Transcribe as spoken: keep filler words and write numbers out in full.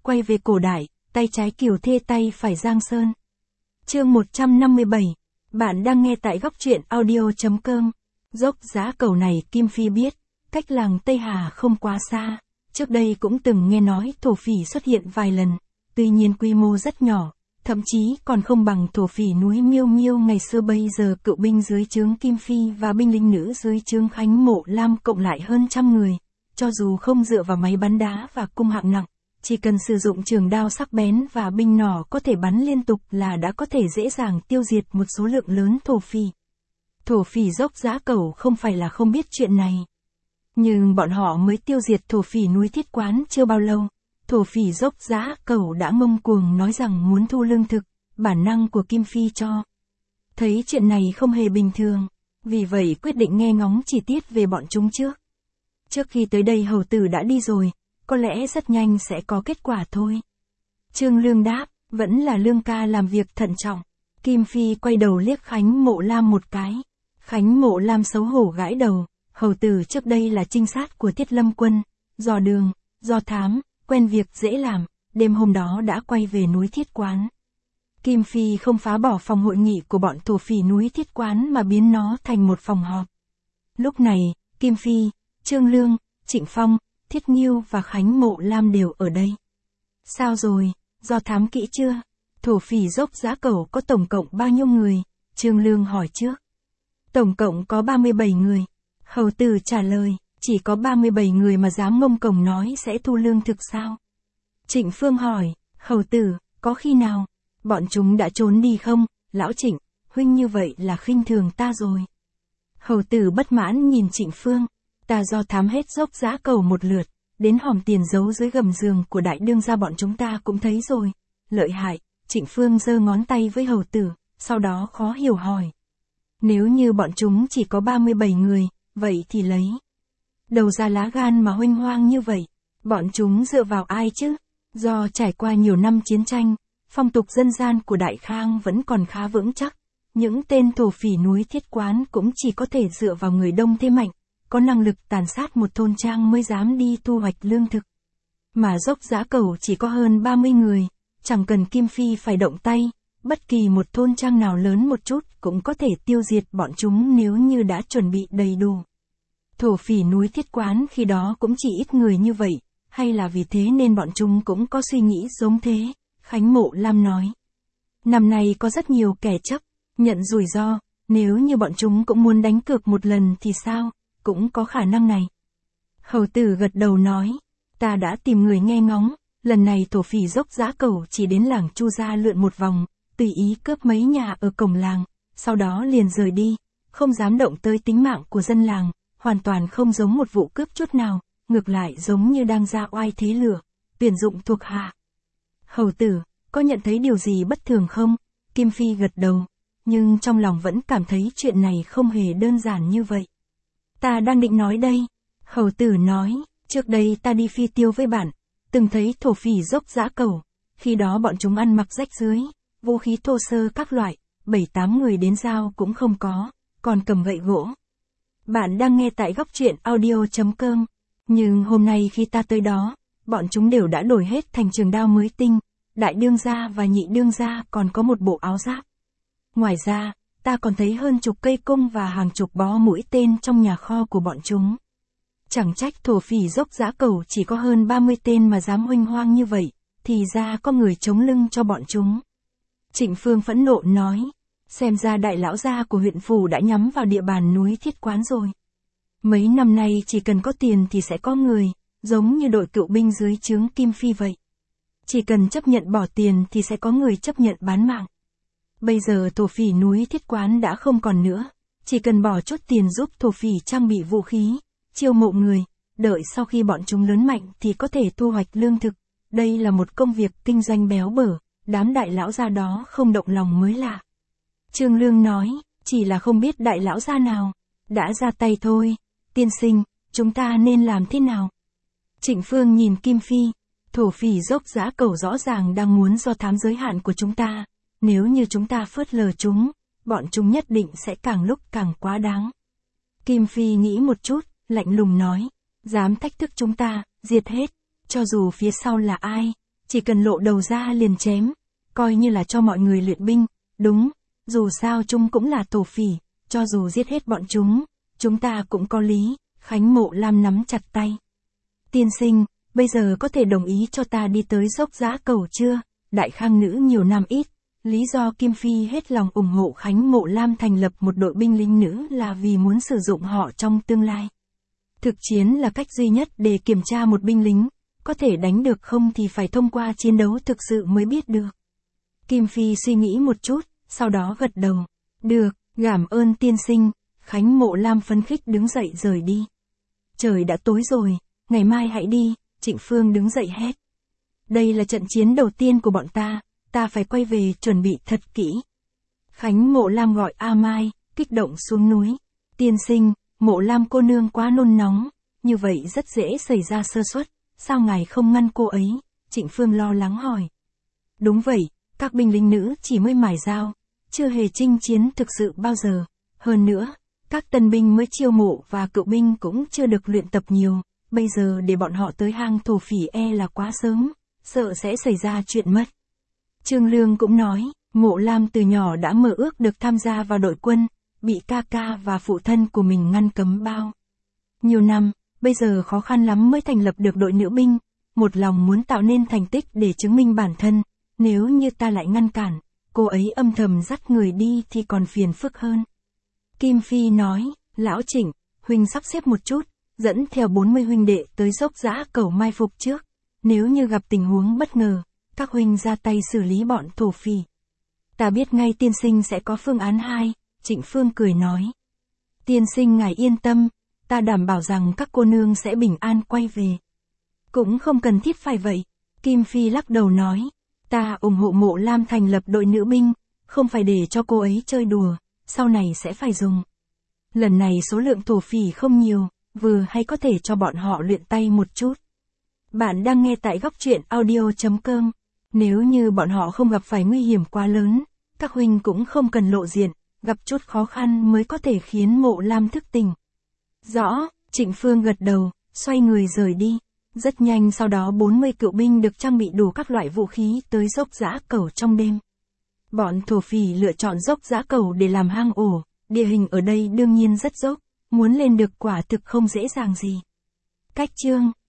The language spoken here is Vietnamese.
quay về cổ đại, tay trái Kiều Thê tay phải Giang Sơn. Chương một trăm năm mươi bảy. Bạn đang nghe tại góc truyện audio chấm com. Dốc Giá Cẩu này Kim Phi biết, cách làng Tây Hà không quá xa. Trước đây cũng từng nghe nói thổ phỉ xuất hiện vài lần, tuy nhiên quy mô rất nhỏ, thậm chí còn không bằng thổ phỉ núi Miêu Miêu ngày xưa. Bây giờ cựu binh dưới trướng Kim Phi và binh lính nữ dưới trướng Khánh Mộ Lam cộng lại hơn trăm người, cho dù không dựa vào máy bắn đá và cung hạng nặng, chỉ cần sử dụng trường đao sắc bén và binh nỏ có thể bắn liên tục là đã có thể dễ dàng tiêu diệt một số lượng lớn thổ phỉ. Thổ phỉ Dốc Giá Cẩu không phải là không biết chuyện này. Nhưng bọn họ mới tiêu diệt thổ phỉ núi Thiết Quán chưa bao lâu, thổ phỉ Dốc Giá Cẩu đã ngông cuồng nói rằng muốn thu lương thực, bản năng của Kim Phi cho. Thấy chuyện này không hề bình thường, vì vậy quyết định nghe ngóng chi tiết về bọn chúng trước. Trước khi tới đây hầu tử đã đi rồi, có lẽ rất nhanh sẽ có kết quả thôi. Trương Lương đáp, vẫn là Lương ca làm việc thận trọng. Kim Phi quay đầu liếc Khánh Mộ Lam một cái. Khánh Mộ Lam xấu hổ gãi đầu, hầu tử trước đây là trinh sát của Thiết Lâm quân, dò đường, dò thám, quen việc dễ làm, đêm hôm đó đã quay về núi Thiết Quán. Kim Phi không phá bỏ phòng hội nghị của bọn thổ phỉ núi Thiết Quán mà biến nó thành một phòng họp. Lúc này, Kim Phi, Trương Lương, Trịnh Phong, Thiết Nghiêu và Khánh Mộ Lam đều ở đây. Sao rồi, do thám kỹ chưa? Thổ phỉ Dốc Giá Cẩu có tổng cộng bao nhiêu người? Trương Lương hỏi trước. Tổng cộng có ba mươi bảy người. Hầu tử trả lời, chỉ có ba mươi bảy người mà dám ngông cuồng nói sẽ thu lương thực sao? Trịnh Phương hỏi, hầu tử, có khi nào bọn chúng đã trốn đi không? Lão Trịnh, huynh như vậy là khinh thường ta rồi. Hầu tử bất mãn nhìn Trịnh Phương, ta do thám hết Dốc Giá Cẩu một lượt, đến hòm tiền giấu dưới gầm giường của đại đương gia bọn chúng ta cũng thấy rồi. Lợi hại. Trịnh Phương giơ ngón tay với hầu tử, sau đó khó hiểu hỏi. Nếu như bọn chúng chỉ có ba mươi bảy người, vậy thì lấy đầu ra lá gan mà huênh hoang như vậy, bọn chúng dựa vào ai chứ? Do trải qua nhiều năm chiến tranh, phong tục dân gian của Đại Khang vẫn còn khá vững chắc, những tên thổ phỉ núi Thiết Quán cũng chỉ có thể dựa vào người đông thế mạnh, có năng lực tàn sát một thôn trang mới dám đi thu hoạch lương thực. Mà Dốc Giá Cẩu chỉ có hơn ba mươi người, chẳng cần Kim Phi phải động tay, bất kỳ một thôn trang nào lớn một chút cũng có thể tiêu diệt bọn chúng nếu như đã chuẩn bị đầy đủ. Thổ phỉ núi Thiết Quán khi đó cũng chỉ ít người như vậy, hay là vì thế nên bọn chúng cũng có suy nghĩ giống thế? Khánh Mộ Lam nói. Năm nay có rất nhiều kẻ chấp nhận rủi ro, nếu như bọn chúng cũng muốn đánh cược một lần thì sao? Cũng có khả năng này. Hầu tử gật đầu nói, ta đã tìm người nghe ngóng, lần này thổ phỉ Dốc Giá Cẩu chỉ đến làng Chu Gia lượn một vòng, tùy ý cướp mấy nhà ở cổng làng, sau đó liền rời đi, không dám động tới tính mạng của dân làng, hoàn toàn không giống một vụ cướp chút nào, ngược lại giống như đang ra oai thế lửa, tuyển dụng thuộc hạ. Hầu tử, có nhận thấy điều gì bất thường không? Kim Phi gật đầu, nhưng trong lòng vẫn cảm thấy chuyện này không hề đơn giản như vậy. Ta đang định nói đây. Hầu tử nói, trước đây ta đi phi tiêu với bạn, từng thấy thổ phỉ Dốc Giá Cẩu, khi đó bọn chúng ăn mặc rách rưới, vũ khí thô sơ các loại, bảy tám người đến giao cũng không có, còn cầm gậy gỗ. Bạn đang nghe tại góc truyện audio chấm com, nhưng hôm nay khi ta tới đó, bọn chúng đều đã đổi hết thành trường đao mới tinh, đại đương gia và nhị đương gia còn có một bộ áo giáp. Ngoài ra, ta còn thấy hơn chục cây cung và hàng chục bó mũi tên trong nhà kho của bọn chúng. Chẳng trách thổ phỉ Dốc Giá Cẩu chỉ có hơn ba mươi tên mà dám huênh hoang như vậy, thì ra có người chống lưng cho bọn chúng. Trịnh Phương phẫn nộ nói, xem ra đại lão gia của huyện phủ đã nhắm vào địa bàn núi Thiết Quán rồi. Mấy năm nay chỉ cần có tiền thì sẽ có người, giống như đội cựu binh dưới trướng Kim Phi vậy. Chỉ cần chấp nhận bỏ tiền thì sẽ có người chấp nhận bán mạng. Bây giờ thổ phỉ núi Thiết Quán đã không còn nữa, chỉ cần bỏ chút tiền giúp thổ phỉ trang bị vũ khí, chiêu mộ người, đợi sau khi bọn chúng lớn mạnh thì có thể thu hoạch lương thực. Đây là một công việc kinh doanh béo bở, đám đại lão gia đó không động lòng mới lạ. Trương Lương nói, chỉ là không biết đại lão gia nào đã ra tay thôi. Tiên sinh, chúng ta nên làm thế nào? Trịnh Phương nhìn Kim Phi, thổ phỉ Dốc Giá Cẩu rõ ràng đang muốn do thám giới hạn của chúng ta, nếu như chúng ta phớt lờ chúng, bọn chúng nhất định sẽ càng lúc càng quá đáng. Kim Phi nghĩ một chút, lạnh lùng nói, dám thách thức chúng ta, diệt hết, cho dù phía sau là ai, chỉ cần lộ đầu ra liền chém, coi như là cho mọi người luyện binh, đúng, dù sao chúng cũng là thổ phỉ, cho dù giết hết bọn chúng, chúng ta cũng có lý, Khánh Mộ Lam nắm chặt tay. Tiên sinh, bây giờ có thể đồng ý cho ta đi tới dốc Giã Cầu chưa? Đại khang nữ nhiều năm ít, lý do Kim Phi hết lòng ủng hộ Khánh Mộ Lam thành lập một đội binh lính nữ là vì muốn sử dụng họ trong tương lai. Thực chiến là cách duy nhất để kiểm tra một binh lính, có thể đánh được không thì phải thông qua chiến đấu thực sự mới biết được. Kim Phi suy nghĩ một chút, sau đó gật đầu. Được, cảm ơn tiên sinh, Khánh Mộ Lam phấn khích đứng dậy rời đi. Trời đã tối rồi, ngày mai hãy đi, Trịnh Phương đứng dậy hét. Đây là trận chiến đầu tiên của bọn ta, ta phải quay về chuẩn bị thật kỹ. Khánh Mộ Lam gọi A Mai, kích động xuống núi. Tiên sinh, Mộ Lam cô nương quá nôn nóng, như vậy rất dễ xảy ra sơ suất, sao ngài không ngăn cô ấy? Trịnh Phương lo lắng hỏi. Đúng vậy, các binh lính nữ chỉ mới mài dao, chưa hề chinh chiến thực sự bao giờ. Hơn nữa, các tân binh mới chiêu mộ và cựu binh cũng chưa được luyện tập nhiều, bây giờ để bọn họ tới hang thổ phỉ e là quá sớm, sợ sẽ xảy ra chuyện mất. Trương Lương cũng nói, Mộ Lam từ nhỏ đã mơ ước được tham gia vào đội quân, bị ca ca và phụ thân của mình ngăn cấm bao nhiều năm, bây giờ khó khăn lắm mới thành lập được đội nữ binh, một lòng muốn tạo nên thành tích để chứng minh bản thân, nếu như ta lại ngăn cản, cô ấy âm thầm dắt người đi thì còn phiền phức hơn. Kim Phi nói, lão Trịnh, huynh sắp xếp một chút, dẫn theo bốn mươi huynh đệ tới dốc Giã Cầu mai phục trước, nếu như gặp tình huống bất ngờ, các huynh ra tay xử lý bọn thổ phỉ. Ta biết ngay tiên sinh sẽ có phương án hai, Trịnh Phương cười nói. Tiên sinh ngài yên tâm, ta đảm bảo rằng các cô nương sẽ bình an quay về. Cũng không cần thiết phải vậy, Kim Phi lắc đầu nói, ta ủng hộ Mộ Lam thành lập đội nữ binh, không phải để cho cô ấy chơi đùa, sau này sẽ phải dùng. Lần này số lượng thổ phỉ không nhiều, vừa hay có thể cho bọn họ luyện tay một chút. Bạn đang nghe tại góc truyện audio chấm com. Nếu như bọn họ không gặp phải nguy hiểm quá lớn, các huynh cũng không cần lộ diện, gặp chút khó khăn mới có thể khiến Mộ Lam thức tỉnh. Rõ, Trịnh Phương gật đầu, xoay người rời đi. Rất nhanh sau đó bốn mươi cựu binh được trang bị đủ các loại vũ khí tới dốc Giã Cầu trong đêm. Bọn thổ phỉ lựa chọn dốc Giã Cầu để làm hang ổ, địa hình ở đây đương nhiên rất dốc, muốn lên được quả thực không dễ dàng gì. Cách chương